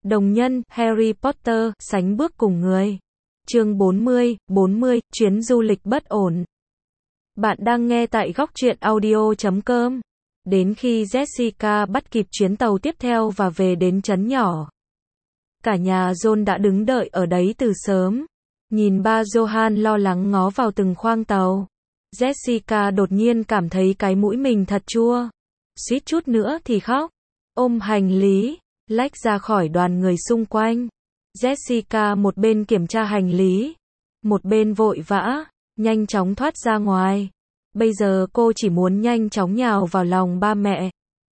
Đồng nhân, Harry Potter, sánh bước cùng người. Chương 40, chuyến du lịch bất ổn. Bạn đang nghe tại góc truyện audio.com. Đến khi Jessica bắt kịp chuyến tàu tiếp theo và về đến trấn nhỏ, cả nhà John đã đứng đợi ở đấy từ sớm. Nhìn ba Johan lo lắng ngó vào từng khoang tàu, Jessica đột nhiên cảm thấy cái mũi mình thật chua. Suýt chút nữa thì khóc. Ôm hành lý, lách ra khỏi đoàn người xung quanh. Jessica một bên kiểm tra hành lý, một bên vội vã, nhanh chóng thoát ra ngoài. Bây giờ cô chỉ muốn nhanh chóng nhào vào lòng ba mẹ.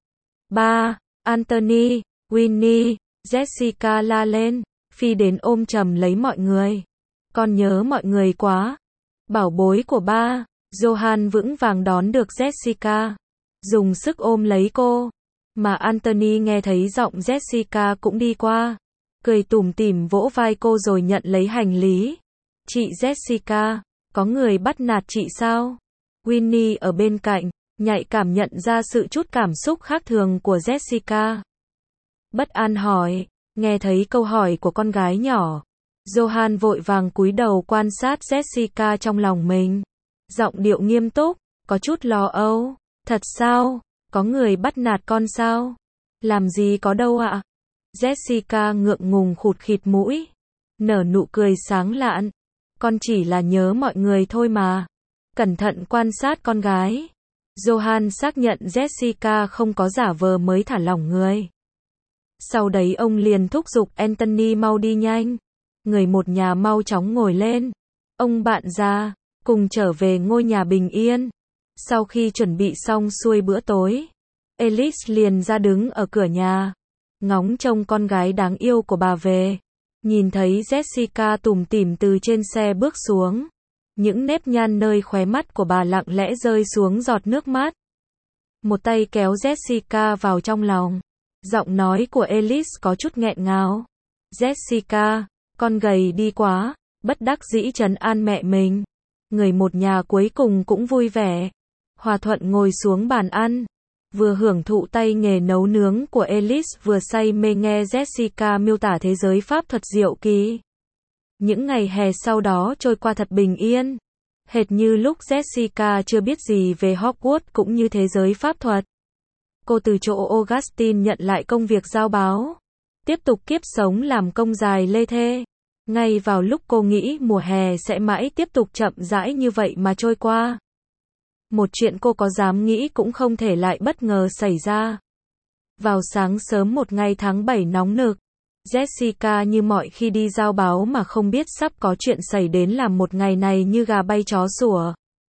Ba, Anthony, Winnie, Jessica la lên, phi đến ôm chầm lấy mọi người. Con nhớ mọi người quá. Bảo bối của ba. Johan vững vàng đón được Jessica, dùng sức ôm lấy cô. Mà Anthony nghe thấy giọng Jessica cũng đi qua, cười tủm tỉm vỗ vai cô rồi nhận lấy hành lý. Chị Jessica, có người bắt nạt chị sao? Winnie ở bên cạnh, nhạy cảm nhận ra sự chút cảm xúc khác thường của Jessica. Bất an hỏi. Nghe thấy câu hỏi của con gái nhỏ, Johan vội vàng cúi đầu quan sát Jessica trong lòng mình. Giọng điệu nghiêm túc, có chút lo âu. Thật sao? Có người bắt nạt con sao? Làm gì có đâu ạ? Jessica ngượng ngùng khụt khịt mũi, nở nụ cười sáng lạn. Con chỉ là nhớ mọi người thôi mà. Cẩn thận quan sát con gái, Johan xác nhận Jessica không có giả vờ mới thả lỏng người. Sau đấy ông liền thúc giục Anthony mau đi nhanh. Người một nhà mau chóng ngồi lên. Ông bạn già, cùng trở về ngôi nhà bình yên. Sau khi chuẩn bị xong xuôi bữa tối, Alice liền ra đứng ở cửa nhà, ngóng trông con gái đáng yêu của bà về. Nhìn thấy Jessica tủm tỉm từ trên xe bước xuống, những nếp nhăn nơi khóe mắt của bà lặng lẽ rơi xuống giọt nước mắt. Một tay kéo Jessica vào trong lòng. Giọng nói của Alice có chút nghẹn ngào. Jessica, con gầy đi quá. Bất đắc dĩ trấn an mẹ mình. Người một nhà cuối cùng cũng vui vẻ, hòa thuận ngồi xuống bàn ăn, vừa hưởng thụ tay nghề nấu nướng của Alice, vừa say mê nghe Jessica miêu tả thế giới pháp thuật diệu kỳ. Những ngày hè sau đó trôi qua thật bình yên, hệt như lúc Jessica chưa biết gì về Hogwarts cũng như thế giới pháp thuật. Cô từ chỗ Augustine nhận lại công việc giao báo, tiếp tục kiếp sống làm công dài lê thê. Ngay vào lúc cô nghĩ mùa hè sẽ mãi tiếp tục chậm rãi như vậy mà trôi qua, một chuyện cô có dám nghĩ cũng không thể lại bất ngờ xảy ra. Vào sáng sớm một ngày tháng 7 nóng nực, Jessica như mọi khi đi giao báo mà không biết sắp có chuyện xảy đến, làm một ngày này như gà bay chó sủa.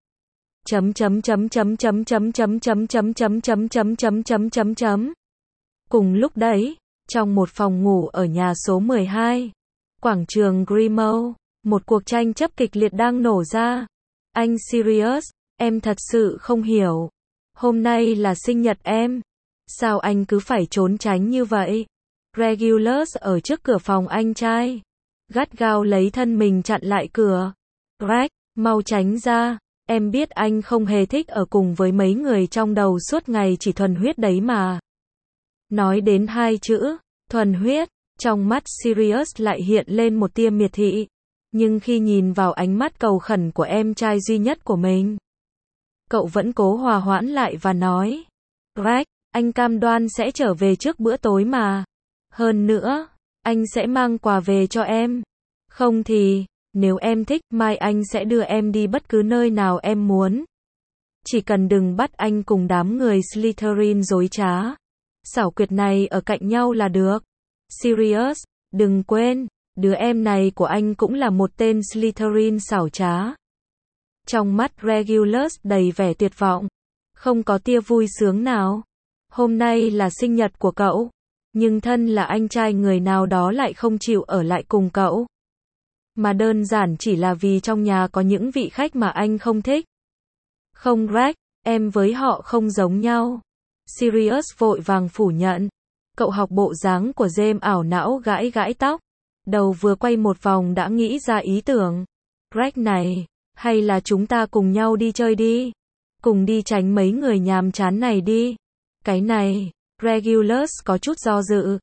Cùng lúc đấy, trong một phòng ngủ ở nhà số 12, quảng trường Grimmauld, một cuộc tranh chấp kịch liệt đang nổ ra. Anh Sirius, em thật sự không hiểu. Hôm nay là sinh nhật em. Sao anh cứ phải trốn tránh như vậy? Regulus ở trước cửa phòng anh trai, gắt gao lấy thân mình chặn lại cửa. Greg, mau tránh ra. Em biết anh không hề thích ở cùng với mấy người trong đầu suốt ngày chỉ thuần huyết đấy mà. Nói đến hai chữ, thuần huyết, trong mắt Sirius lại hiện lên một tia miệt thị. Nhưng khi nhìn vào ánh mắt cầu khẩn của em trai duy nhất của mình, cậu vẫn cố hòa hoãn lại và nói, Greg, anh cam đoan sẽ trở về trước bữa tối mà. Hơn nữa, anh sẽ mang quà về cho em. Không thì, nếu em thích, mai anh sẽ đưa em đi bất cứ nơi nào em muốn. Chỉ cần đừng bắt anh cùng đám người Slytherin dối trá, xảo quyệt này ở cạnh nhau là được. Sirius, đừng quên, đứa em này của anh cũng là một tên Slytherin xảo trá. Trong mắt Regulus đầy vẻ tuyệt vọng, không có tia vui sướng nào. Hôm nay là sinh nhật của cậu, nhưng thân là anh trai người nào đó lại không chịu ở lại cùng cậu. Mà đơn giản chỉ là vì trong nhà có những vị khách mà anh không thích. Không Greg, em với họ không giống nhau. Sirius vội vàng phủ nhận. Cậu học bộ dáng của James ảo não gãi gãi tóc. Đầu vừa quay một vòng đã nghĩ ra ý tưởng. Greg này, hay là chúng ta cùng nhau đi chơi đi. Cùng đi tránh mấy người nhàm chán này đi. Cái này, Regulus có chút do dự.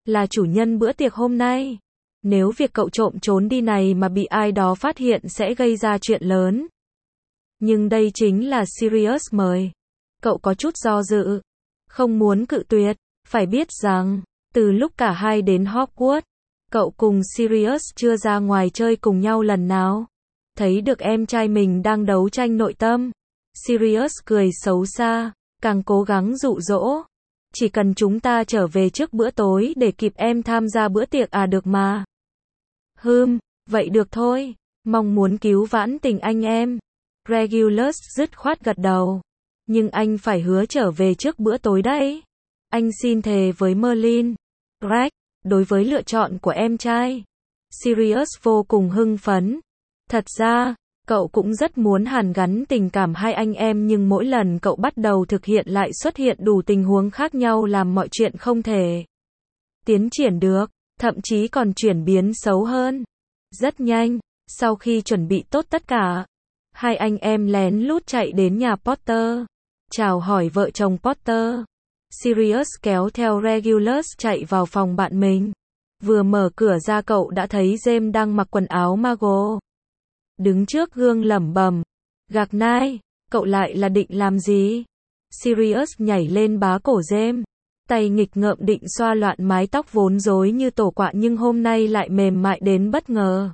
là chủ nhân bữa tiệc hôm nay. Nếu việc cậu trộm trốn đi này mà bị ai đó phát hiện sẽ gây ra chuyện lớn. Nhưng đây chính là Sirius mời. Cậu có chút do dự. Không muốn cự tuyệt. Phải biết rằng, từ lúc cả hai đến Hogwarts, cậu cùng Sirius chưa ra ngoài chơi cùng nhau lần nào. Thấy được em trai mình đang đấu tranh nội tâm. Sirius cười xấu xa, càng cố gắng dụ dỗ. Chỉ cần chúng ta trở về trước bữa tối để kịp em tham gia bữa tiệc được mà. Vậy được thôi. Mong muốn cứu vãn tình anh em. Regulus dứt khoát gật đầu. Nhưng anh phải hứa trở về trước bữa tối đấy. Anh xin thề với Merlin. Greg, đối với lựa chọn của em trai. Sirius vô cùng hưng phấn. Thật ra, cậu cũng rất muốn hàn gắn tình cảm hai anh em nhưng mỗi lần cậu bắt đầu thực hiện lại xuất hiện đủ tình huống khác nhau làm mọi chuyện không thể tiến triển được, thậm chí còn chuyển biến xấu hơn. Rất nhanh, sau khi chuẩn bị tốt tất cả, hai anh em lén lút chạy đến nhà Potter, chào hỏi vợ chồng Potter. Sirius kéo theo Regulus chạy vào phòng bạn mình. Vừa mở cửa ra cậu đã thấy James đang mặc quần áo Mago. Đứng trước gương lẩm bẩm. Gạc nai, cậu lại là định làm gì? Sirius nhảy lên bá cổ James. Tay nghịch ngợm định xoa loạn mái tóc vốn rối như tổ quạ nhưng hôm nay lại mềm mại đến bất ngờ.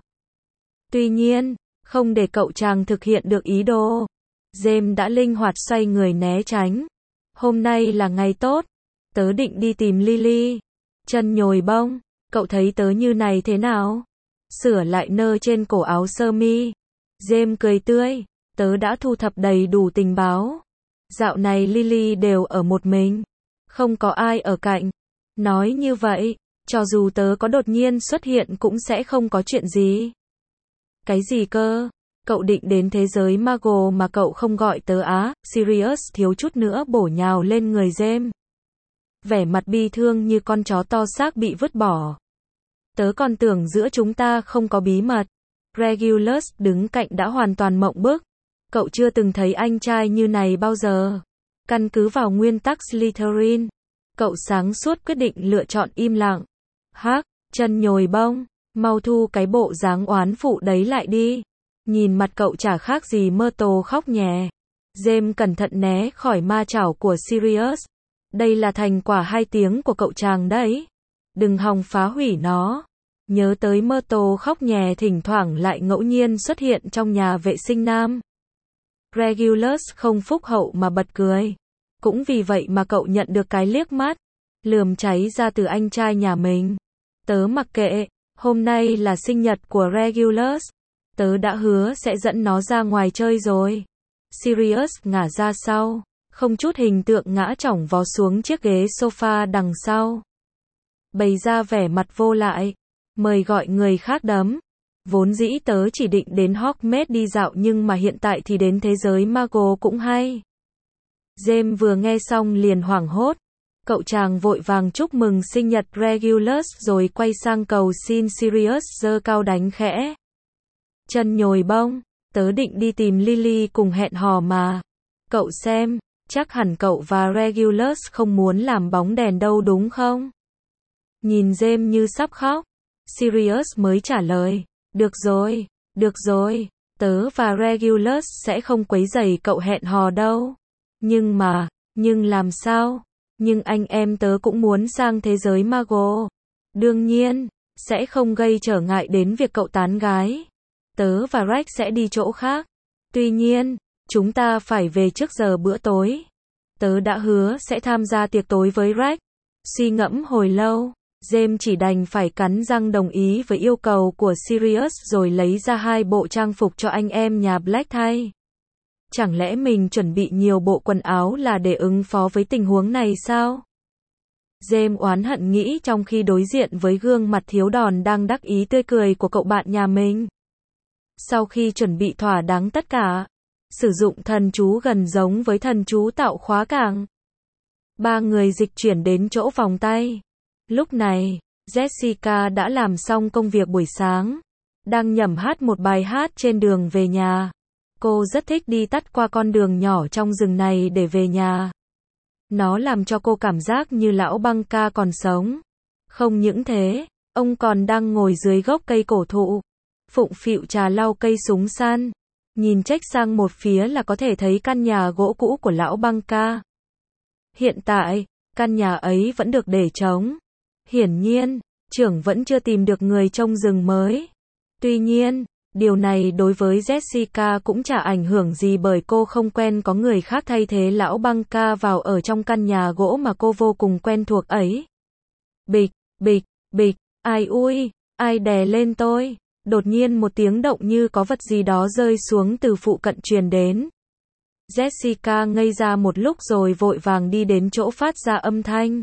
Tuy nhiên, không để cậu chàng thực hiện được ý đồ. James đã linh hoạt xoay người né tránh. Hôm nay là ngày tốt. Tớ định đi tìm Lily. Chân nhồi bông, cậu thấy tớ như này thế nào? Sửa lại nơ trên cổ áo sơ mi. James cười tươi. Tớ đã thu thập đầy đủ tình báo. Dạo này Lily đều ở một mình. Không có ai ở cạnh. Nói như vậy, cho dù tớ có đột nhiên xuất hiện cũng sẽ không có chuyện gì. Cái gì cơ? Cậu định đến thế giới Mago mà cậu không gọi tớ á? Sirius thiếu chút nữa bổ nhào lên người James. Vẻ mặt bi thương như con chó to xác bị vứt bỏ. Tớ còn tưởng giữa chúng ta không có bí mật. Regulus đứng cạnh đã hoàn toàn mộng bức. Cậu chưa từng thấy anh trai như này bao giờ. Căn cứ vào nguyên tắc Slytherin, cậu sáng suốt quyết định lựa chọn im lặng. Hắc, chân nhồi bông, mau thu cái bộ dáng oán phụ đấy lại đi. Nhìn mặt cậu chả khác gì Myrtle khóc nhè. James cẩn thận né khỏi ma chảo của Sirius. Đây là thành quả 2 tiếng của cậu chàng đấy. Đừng hòng phá hủy nó. Nhớ tới Myrtle khóc nhè thỉnh thoảng lại ngẫu nhiên xuất hiện trong nhà vệ sinh nam. Regulus không phúc hậu mà bật cười. Cũng vì vậy mà cậu nhận được cái liếc mắt lườm cháy ra từ anh trai nhà mình. Tớ mặc kệ, hôm nay là sinh nhật của Regulus. Tớ đã hứa sẽ dẫn nó ra ngoài chơi rồi. Sirius ngả ra sau, không chút hình tượng ngã chỏng vó xuống chiếc ghế sofa đằng sau. Bày ra vẻ mặt vô lại, mời gọi người khác đấm. Vốn dĩ tớ chỉ định đến Hogsmeade đi dạo nhưng mà hiện tại thì đến thế giới Mago cũng hay. James vừa nghe xong liền hoảng hốt. Cậu chàng vội vàng chúc mừng sinh nhật Regulus rồi quay sang cầu xin Sirius giơ cao đánh khẽ. Chân nhồi bông, tớ định đi tìm Lily cùng hẹn hò mà. Cậu xem, chắc hẳn cậu và Regulus không muốn làm bóng đèn đâu đúng không? Nhìn James như sắp khóc, Sirius mới trả lời. Được rồi, tớ và Regulus sẽ không quấy rầy cậu hẹn hò đâu. Nhưng làm sao? Nhưng anh em tớ cũng muốn sang thế giới Mago. Đương nhiên, sẽ không gây trở ngại đến việc cậu tán gái. Tớ và Rex sẽ đi chỗ khác. Tuy nhiên, chúng ta phải về trước giờ bữa tối. Tớ đã hứa sẽ tham gia tiệc tối với Rex. Suy ngẫm hồi lâu, James chỉ đành phải cắn răng đồng ý với yêu cầu của Sirius rồi lấy ra 2 bộ trang phục cho anh em nhà Black thay. Chẳng lẽ mình chuẩn bị nhiều bộ quần áo là để ứng phó với tình huống này sao? James oán hận nghĩ trong khi đối diện với gương mặt thiếu đòn đang đắc ý tươi cười của cậu bạn nhà mình. Sau khi chuẩn bị thỏa đáng tất cả, sử dụng thần chú gần giống với thần chú tạo khóa cảng. 3 người dịch chuyển đến chỗ vòng tay. Lúc này, Jessica đã làm xong công việc buổi sáng, đang nhẩm hát một bài hát trên đường về nhà. Cô rất thích đi tắt qua con đường nhỏ trong rừng này để về nhà. Nó làm cho cô cảm giác như lão băng ca còn sống. Không những thế, ông còn đang ngồi dưới gốc cây cổ thụ, phụng phịu trà lau cây súng săn, nhìn chếch sang một phía là có thể thấy căn nhà gỗ cũ của lão băng ca. Hiện tại, căn nhà ấy vẫn được để trống. Hiển nhiên, trưởng vẫn chưa tìm được người trông rừng mới. Tuy nhiên, điều này đối với Jessica cũng chả ảnh hưởng gì bởi cô không quen có người khác thay thế lão băng ca vào ở trong căn nhà gỗ mà cô vô cùng quen thuộc ấy. Bịch, bịch, bịch, ai ui, ai đè lên tôi. Đột nhiên một tiếng động như có vật gì đó rơi xuống từ phụ cận truyền đến. Jessica ngây ra một lúc rồi vội vàng đi đến chỗ phát ra âm thanh.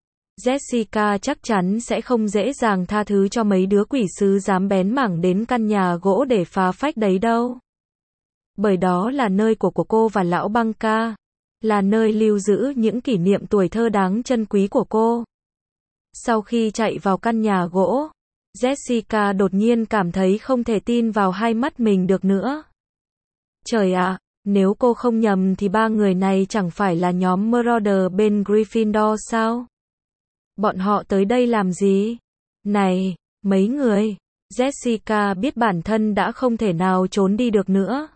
Jessica chắc chắn sẽ không dễ dàng tha thứ cho mấy đứa quỷ sứ dám bén mảng đến căn nhà gỗ để phá phách đấy đâu. Bởi đó là nơi của cô và lão băng ca, là nơi lưu giữ những kỷ niệm tuổi thơ đáng trân quý của cô. Sau khi chạy vào căn nhà gỗ, Jessica đột nhiên cảm thấy không thể tin vào hai mắt mình được nữa. Trời ạ, nếu cô không nhầm thì ba người này chẳng phải là nhóm Marauder bên Gryffindor sao? Bọn họ tới đây làm gì? Này, mấy người. Jessica biết bản thân đã không thể nào trốn đi được nữa.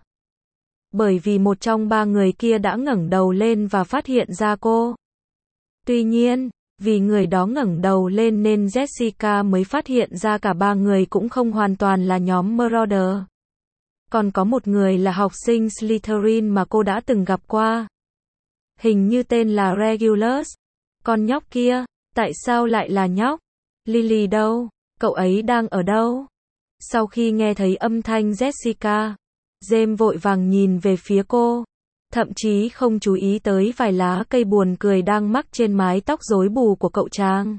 Bởi vì một trong ba người kia đã ngẩng đầu lên và phát hiện ra cô. Tuy nhiên, vì người đó ngẩng đầu lên nên Jessica mới phát hiện ra cả ba người cũng không hoàn toàn là nhóm Marauder. Còn có một người là học sinh Slytherin mà cô đã từng gặp qua. Hình như tên là Regulus. Con nhóc kia, tại sao lại là nhóc? Lily đâu? Cậu ấy đang ở đâu? Sau khi nghe thấy âm thanh Jessica, James vội vàng nhìn về phía cô. Thậm chí không chú ý tới vài lá cây buồn cười đang mắc trên mái tóc rối bù của cậu chàng.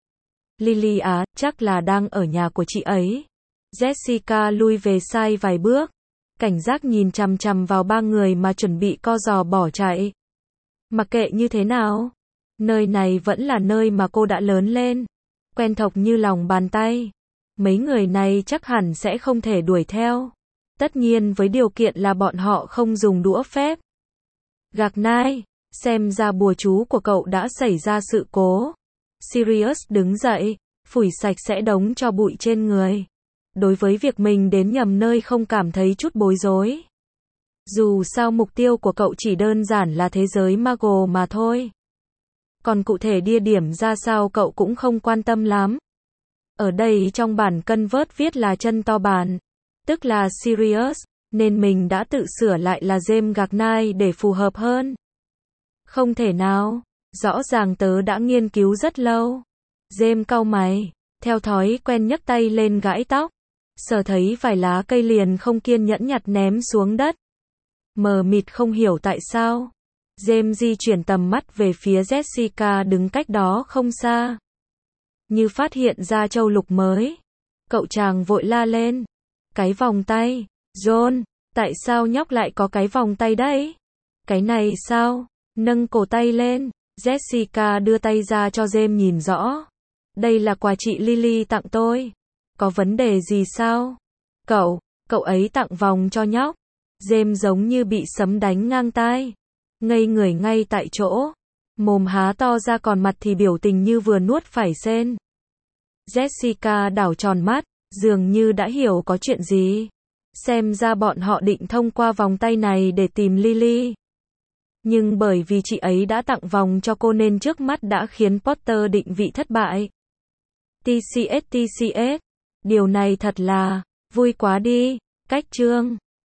Lily á, chắc là đang ở nhà của chị ấy. Jessica lui về sai vài bước, cảnh giác nhìn chằm chằm vào ba người mà chuẩn bị co giò bỏ chạy. Mặc kệ như thế nào, nơi này vẫn là nơi mà cô đã lớn lên, quen thuộc như lòng bàn tay. Mấy người này chắc hẳn sẽ không thể đuổi theo. Tất nhiên với điều kiện là bọn họ không dùng đũa phép. Gạc nai, xem ra bùa chú của cậu đã xảy ra sự cố. Sirius đứng dậy, phủi sạch sẽ đống tro bụi trên người. Đối với việc mình đến nhầm nơi không cảm thấy chút bối rối. Dù sao mục tiêu của cậu chỉ đơn giản là thế giới Muggle mà thôi. Còn cụ thể địa điểm ra sao cậu cũng không quan tâm lắm. Ở đây trong bản Convert viết là chân to bản, tức là Sirius, nên mình đã tự sửa lại là James Gacknight để phù hợp hơn. Không thể nào, rõ ràng tớ đã nghiên cứu rất lâu. James cau mày, theo thói quen nhấc tay lên gãi tóc, sờ thấy vài lá cây liền không kiên nhẫn nhặt ném xuống đất. Mờ mịt không hiểu tại sao. James di chuyển tầm mắt về phía Jessica đứng cách đó không xa. Như phát hiện ra châu lục mới. Cậu chàng vội la lên. Cái vòng tay. John, tại sao nhóc lại có cái vòng tay đấy? Cái này sao? Nâng cổ tay lên. Jessica đưa tay ra cho James nhìn rõ. Đây là quà chị Lily tặng tôi. Có vấn đề gì sao? Cậu ấy tặng vòng cho nhóc. James giống như bị sấm đánh ngang tai. Ngây người ngay tại chỗ. Mồm há to ra còn mặt thì biểu tình như vừa nuốt phải sên. Jessica đảo tròn mắt, dường như đã hiểu có chuyện gì. Xem ra bọn họ định thông qua vòng tay này để tìm Lily. Nhưng bởi vì chị ấy đã tặng vòng cho cô nên trước mắt đã khiến Potter định vị thất bại. TCS. Điều này thật là vui quá đi. Cách chương